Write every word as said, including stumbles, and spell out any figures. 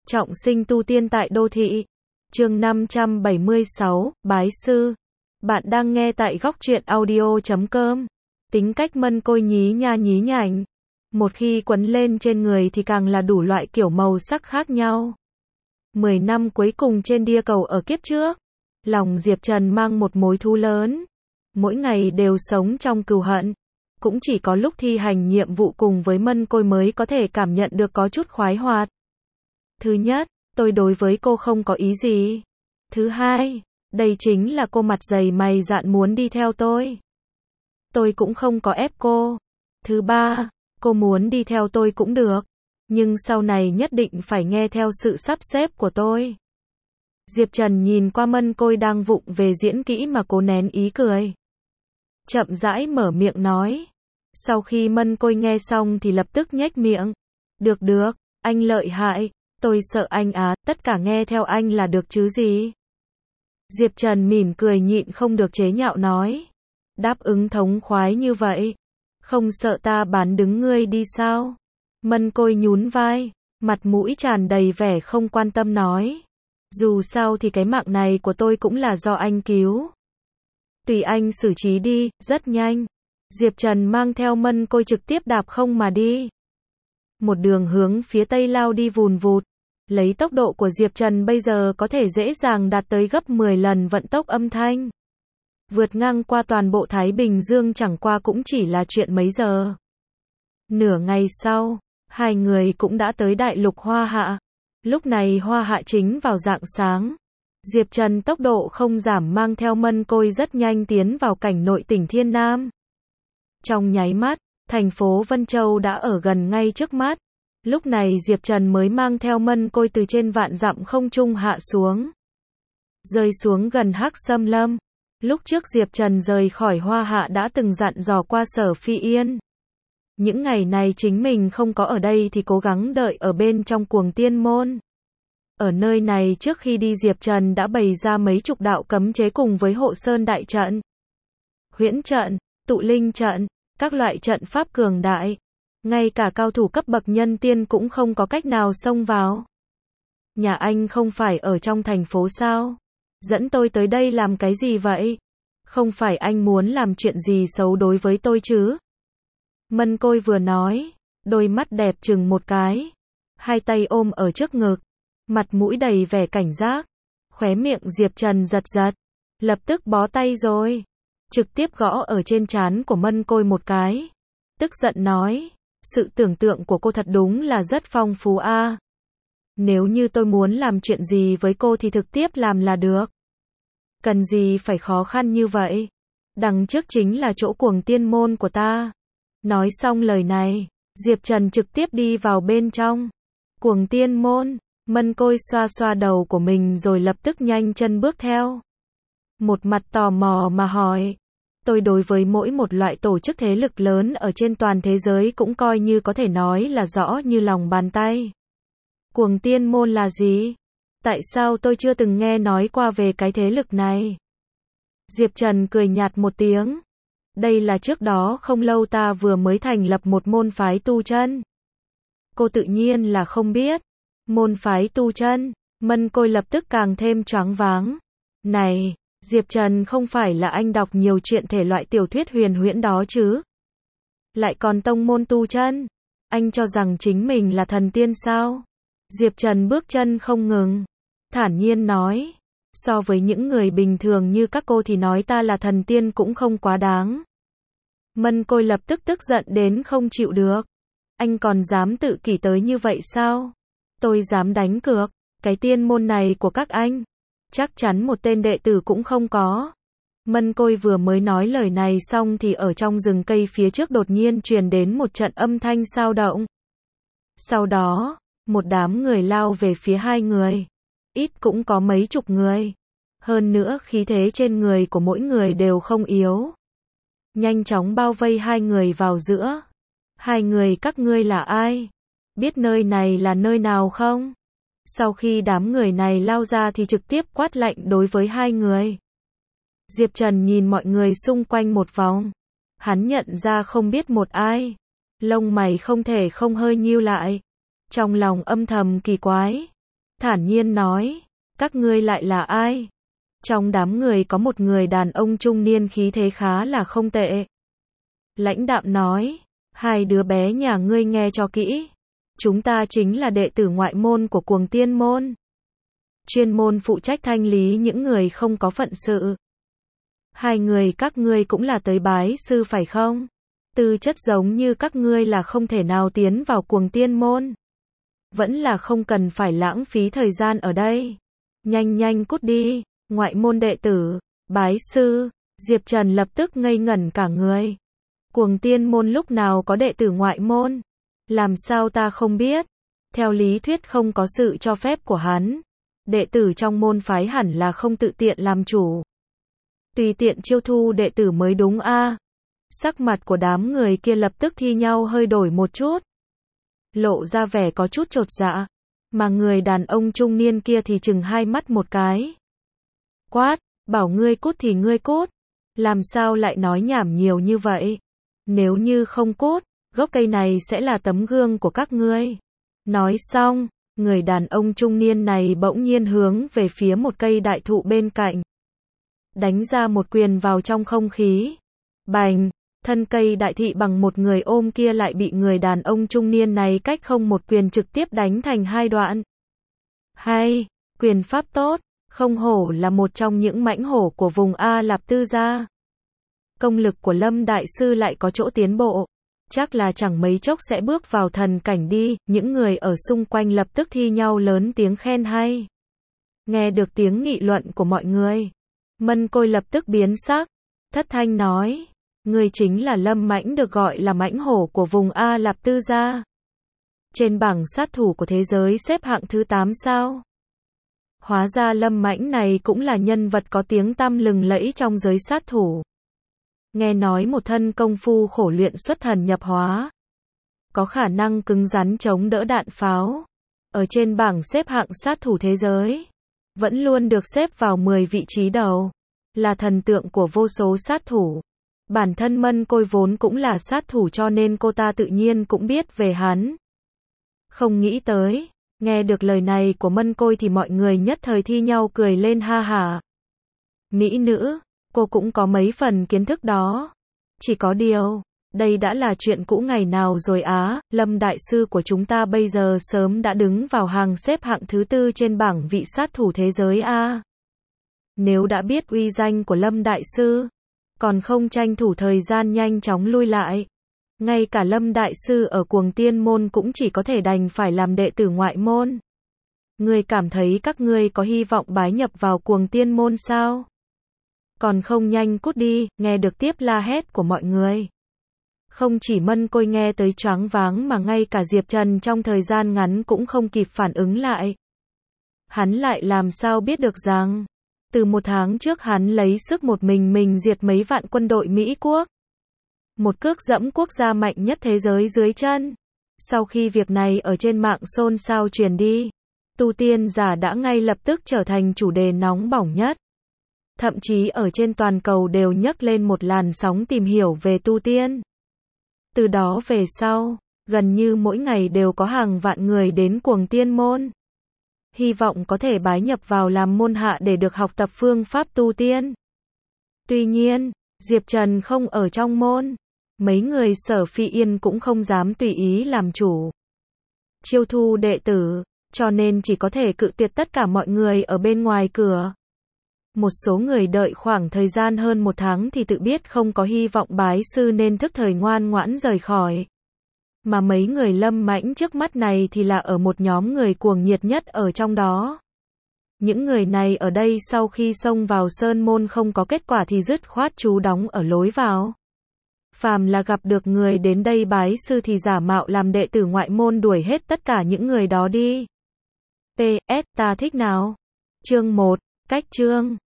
Trọng sinh tu tiên tại đô thị. Chương năm trăm bảy mươi sáu, Bái sư. Bạn đang nghe tại góc truyện audio chấm com. Tính cách Mân Côi nhí nha nhí nhảnh. Một khi quấn lên trên người thì càng là đủ loại kiểu màu sắc khác nhau. Mười năm cuối cùng trên địa cầu ở kiếp trước, lòng Diệp Trần mang một mối thù lớn. Mỗi ngày đều sống trong cừu hận. Cũng chỉ có lúc thi hành nhiệm vụ cùng với Mân Côi mới có thể cảm nhận được có chút khoái hoạt. Thứ nhất, tôi đối với cô không có ý gì. Thứ hai, đây chính là cô mặt dày mày dạn muốn đi theo tôi. Tôi cũng không có ép cô. Thứ ba, cô muốn đi theo tôi cũng được. Nhưng sau này nhất định phải nghe theo sự sắp xếp của tôi. Diệp Trần nhìn qua Mân Côi đang vụng về diễn kỹ mà cố nén ý cười. Chậm rãi mở miệng nói. Sau khi Mân Côi nghe xong thì lập tức nhếch miệng. Được được, anh lợi hại. Tôi sợ anh á, tất cả nghe theo anh là được chứ gì. Diệp Trần mỉm cười nhịn không được chế nhạo nói. Đáp ứng thống khoái như vậy. Không sợ ta bán đứng ngươi đi sao? Mân Côi nhún vai, mặt mũi tràn đầy vẻ không quan tâm nói. Dù sao thì cái mạng này của tôi cũng là do anh cứu. Tùy anh xử trí đi, rất nhanh. Diệp Trần mang theo Mân Côi trực tiếp đạp không mà đi. Một đường hướng phía tây lao đi vùn vụt. Lấy tốc độ của Diệp Trần bây giờ có thể dễ dàng đạt tới gấp mười lần vận tốc âm thanh. Vượt ngang qua toàn bộ Thái Bình Dương chẳng qua cũng chỉ là chuyện mấy giờ. Nửa ngày sau, hai người cũng đã tới đại lục Hoa Hạ. Lúc này Hoa Hạ chính vào rạng sáng. Diệp Trần tốc độ không giảm mang theo Mân Côi rất nhanh tiến vào cảnh nội tỉnh Thiên Nam. Trong nháy mắt, thành phố Vân Châu đã ở gần ngay trước mắt. Lúc này Diệp Trần mới mang theo Mân Côi từ trên vạn dặm không trung hạ xuống. Rơi xuống gần Hắc Sâm Lâm. Lúc trước Diệp Trần rời khỏi Hoa Hạ đã từng dặn dò qua Sở Phi Yên. Những ngày này chính mình không có ở đây thì cố gắng đợi ở bên trong Cuồng Tiên Môn. Ở nơi này trước khi đi Diệp Trần đã bày ra mấy chục đạo cấm chế cùng với hộ sơn đại trận, huyễn trận, tụ linh trận, các loại trận pháp cường đại. Ngay cả cao thủ cấp bậc nhân tiên cũng không có cách nào xông vào. Nhà anh không phải ở trong thành phố sao? Dẫn tôi tới đây làm cái gì vậy? Không phải anh muốn làm chuyện gì xấu đối với tôi chứ? Mân Côi vừa nói, đôi mắt đẹp chừng một cái. Hai tay ôm ở trước ngực. Mặt mũi đầy vẻ cảnh giác. Khóe miệng Diệp Trần giật giật. Lập tức bó tay rồi. Trực tiếp gõ ở trên trán của Mân Côi một cái. Tức giận nói. Sự tưởng tượng của cô thật đúng là rất phong phú a. À. Nếu như tôi muốn làm chuyện gì với cô thì trực tiếp làm là được. Cần gì phải khó khăn như vậy? Đằng trước chính là chỗ Cuồng Tiên Môn của ta. Nói xong lời này, Diệp Trần trực tiếp đi vào bên trong. Cuồng Tiên Môn, Mân Côi xoa xoa đầu của mình rồi lập tức nhanh chân bước theo. Một mặt tò mò mà hỏi. Tôi đối với mỗi một loại tổ chức thế lực lớn ở trên toàn thế giới cũng coi như có thể nói là rõ như lòng bàn tay. Cuồng Tiên Môn là gì? Tại sao tôi chưa từng nghe nói qua về cái thế lực này? Diệp Trần cười nhạt một tiếng. Đây là trước đó không lâu ta vừa mới thành lập một môn phái tu chân. Cô tự nhiên là không biết. Môn phái tu chân, Mân Côi lập tức càng thêm choáng váng. Này, Diệp Trần không phải là anh đọc nhiều chuyện thể loại tiểu thuyết huyền huyễn đó chứ? Lại còn tông môn tu chân? Anh cho rằng chính mình là thần tiên sao? Diệp Trần bước chân không ngừng. Thản nhiên nói. So với những người bình thường như các cô thì nói ta là thần tiên cũng không quá đáng. Mân Côi lập tức tức giận đến không chịu được. Anh còn dám tự kỷ tới như vậy sao? Tôi dám đánh cược. Cái tiên môn này của các anh, chắc chắn một tên đệ tử cũng không có. Mân Côi vừa mới nói lời này xong thì ở trong rừng cây phía trước đột nhiên truyền đến một trận âm thanh xao động. Sau đó, một đám người lao về phía hai người. Ít cũng có mấy chục người. Hơn nữa khí thế trên người của mỗi người đều không yếu. Nhanh chóng bao vây hai người vào giữa. Hai người các ngươi là ai? Biết nơi này là nơi nào không? Sau khi đám người này lao ra thì trực tiếp quát lạnh đối với hai người. Diệp Trần nhìn mọi người xung quanh một vòng. Hắn nhận ra không biết một ai. Lông mày không thể không hơi nhíu lại. Trong lòng âm thầm kỳ quái. thản nhiên nói, các ngươi lại là ai? Trong đám người có một người đàn ông trung niên khí thế khá là không tệ. Lãnh đạm nói, hai đứa bé nhà ngươi nghe cho kỹ. Chúng ta chính là đệ tử ngoại môn của Cuồng Tiên môn. Chuyên môn phụ trách thanh lý những người không có phận sự. Hai người các ngươi cũng là tới bái sư phải không? Tư chất giống như các ngươi là không thể nào tiến vào Cuồng Tiên môn. Vẫn là không cần phải lãng phí thời gian ở đây. Nhanh nhanh cút đi, ngoại môn đệ tử, bái sư. Diệp Trần lập tức ngây ngẩn cả người. Cuồng Tiên môn lúc nào có đệ tử ngoại môn? Làm sao ta không biết? Theo lý thuyết không có sự cho phép của hắn. Đệ tử trong môn phái hẳn là không tự tiện làm chủ. Tùy tiện chiêu thu đệ tử mới đúng a. Sắc mặt của đám người kia lập tức thi nhau hơi đổi một chút. Lộ ra vẻ có chút chột dạ. Mà người đàn ông trung niên kia thì chừng hai mắt một cái. Quát, bảo ngươi cút thì ngươi cút. Làm sao lại nói nhảm nhiều như vậy? Nếu như không cút, gốc cây này sẽ là tấm gương của các ngươi. Nói xong, người đàn ông trung niên này bỗng nhiên hướng về phía một cây đại thụ bên cạnh. Đánh ra một quyền vào trong không khí. Bành, thân cây đại thị bằng một người ôm kia lại bị người đàn ông trung niên này cách không một quyền trực tiếp đánh thành hai đoạn. Hay, quyền pháp tốt, không hổ là một trong những mãnh hổ của vùng A Lạp Tư gia. Công lực của Lâm Đại Sư lại có chỗ tiến bộ. Chắc là chẳng mấy chốc sẽ bước vào thần cảnh đi, những người ở xung quanh lập tức thi nhau lớn tiếng khen hay. Nghe được tiếng nghị luận của mọi người, Mân Côi lập tức biến sắc, thất thanh nói, người chính là Lâm Mãnh được gọi là mãnh hổ của vùng A Lạp Tư gia. Trên bảng sát thủ của thế giới xếp hạng thứ tám sao? Hóa ra Lâm Mãnh này cũng là nhân vật có tiếng tăm lừng lẫy trong giới sát thủ. Nghe nói một thân công phu khổ luyện xuất thần nhập hóa. Có khả năng cứng rắn chống đỡ đạn pháo. Ở trên bảng xếp hạng sát thủ thế giới. Vẫn luôn được xếp vào mười vị trí đầu. Là thần tượng của vô số sát thủ. Bản thân Mân Côi vốn cũng là sát thủ cho nên cô ta tự nhiên cũng biết về hắn. Không nghĩ tới. Nghe được lời này của Mân Côi thì mọi người nhất thời thi nhau cười lên ha hả. Mỹ nữ. Cô cũng có mấy phần kiến thức đó. Chỉ có điều, đây đã là chuyện cũ ngày nào rồi á, Lâm Đại Sư của chúng ta bây giờ sớm đã đứng vào hàng xếp hạng thứ tư trên bảng vị sát thủ thế giới a. Nếu đã biết uy danh của Lâm Đại Sư, còn không tranh thủ thời gian nhanh chóng lui lại. Ngay cả Lâm Đại Sư ở Cuồng Tiên môn cũng chỉ có thể đành phải làm đệ tử ngoại môn. Ngươi cảm thấy các ngươi có hy vọng bái nhập vào Cuồng Tiên môn sao? Còn không nhanh cút đi, nghe được tiếp la hét của mọi người. Không chỉ Mân Côi nghe tới choáng váng mà ngay cả Diệp Trần trong thời gian ngắn cũng không kịp phản ứng lại. Hắn lại làm sao biết được rằng, từ một tháng trước hắn lấy sức một mình mình diệt mấy vạn quân đội Mỹ quốc. Một cước dẫm quốc gia mạnh nhất thế giới dưới chân. Sau khi việc này ở trên mạng xôn xao truyền đi, tu tiên giả đã ngay lập tức trở thành chủ đề nóng bỏng nhất. Thậm chí ở trên toàn cầu đều nhấc lên một làn sóng tìm hiểu về tu tiên. Từ đó về sau, gần như mỗi ngày đều có hàng vạn người đến Cuồng Tiên môn. Hy vọng có thể bái nhập vào làm môn hạ để được học tập phương pháp tu tiên. Tuy nhiên, Diệp Trần không ở trong môn. Mấy người Sở Phi Yên cũng không dám tùy ý làm chủ. Chiêu thu đệ tử, cho nên chỉ có thể cự tuyệt tất cả mọi người ở bên ngoài cửa. Một số người đợi khoảng thời gian hơn một tháng thì tự biết không có hy vọng bái sư nên thức thời ngoan ngoãn rời khỏi. Mà mấy người Lâm Mãnh trước mắt này thì là ở một nhóm người cuồng nhiệt nhất ở trong đó. Những người này ở đây sau khi xông vào sơn môn không có kết quả thì dứt khoát trú đóng ở lối vào. Phàm là gặp được người đến đây bái sư thì giả mạo làm đệ tử ngoại môn đuổi hết tất cả những người đó đi. pê ét ta thích nào? Chương một, cách chương